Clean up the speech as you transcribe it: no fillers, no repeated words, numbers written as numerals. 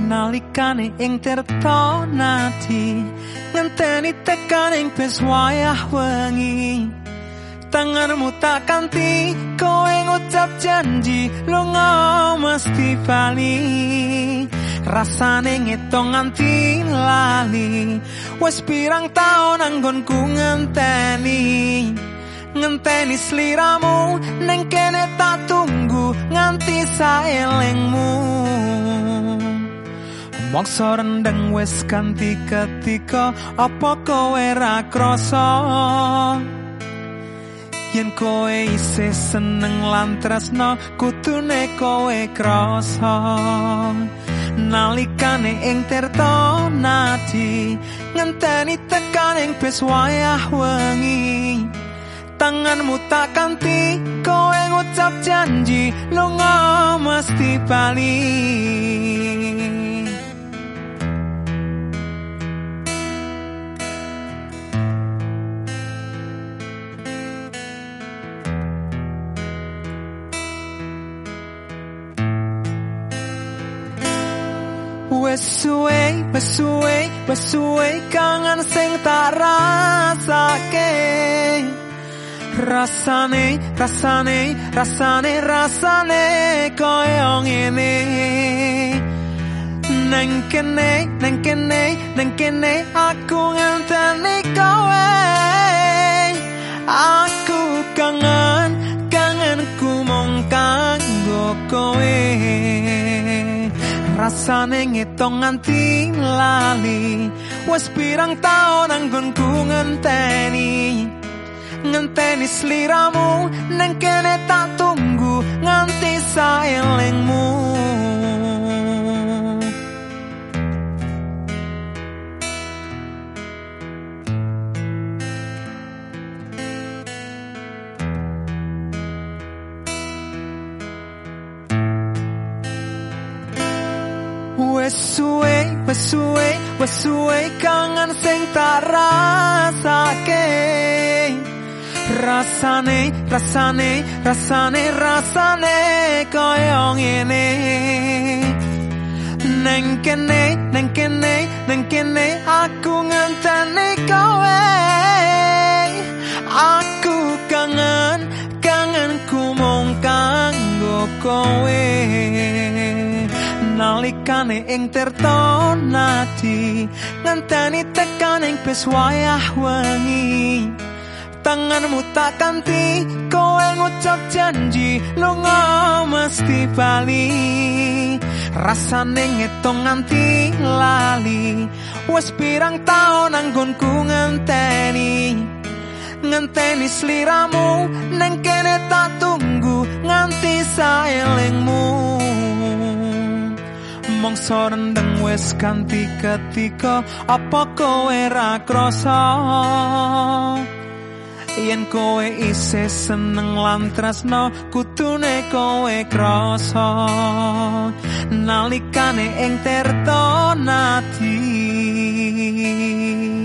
nalikane ing tirta nadi ngenteni tekan ing bis wayah wengi tanganmu tak kanti kowe ngucap janji lunga mesti bali rasane ngitung nganti lali wis pirang taun anggonku ngenteni sliramu ning kene tak tunggu nganti saelingmu mokso rendeng wis ganti ketika apa kowe ra krasa yen kowe isih seneng lan tresno kudune kowe krasa nalikane ing tirta nadi ngenteni tekan ing bis wayah wengi tanganmu tak kanti kowe ngucap janji lunga mesti bali Wes suwe kangen sing tak rasake rasane koyo ngene nang kene aku ngenteni kowe aku kangenku mung kanggo kowe rasane ngitung nganti lali wis pirang taun anggonku ngenteni sliramu nang kene tak tunggu nganti saelingmu Wes suwe kangen sing tak rasake rasane koyo ngene nang kene aku ngenteni kowe aku kangenku mung kanggo kowe nalikane ing tirta nadi ngenteni tekan ing bis wayah wengi tanganmu tak kanti kowe ngucap janji lunga mesti bali rasane ngitung nganti lali wis pirang taun anggonku ngenteni sliramu nang kene tak tunggu nganti saelingmu mongso rendeng wis ganti ketika apa kowe ra krasa yen kowe isih seneng lan tresno kudune kowe krasa nalikane ing tirta nadi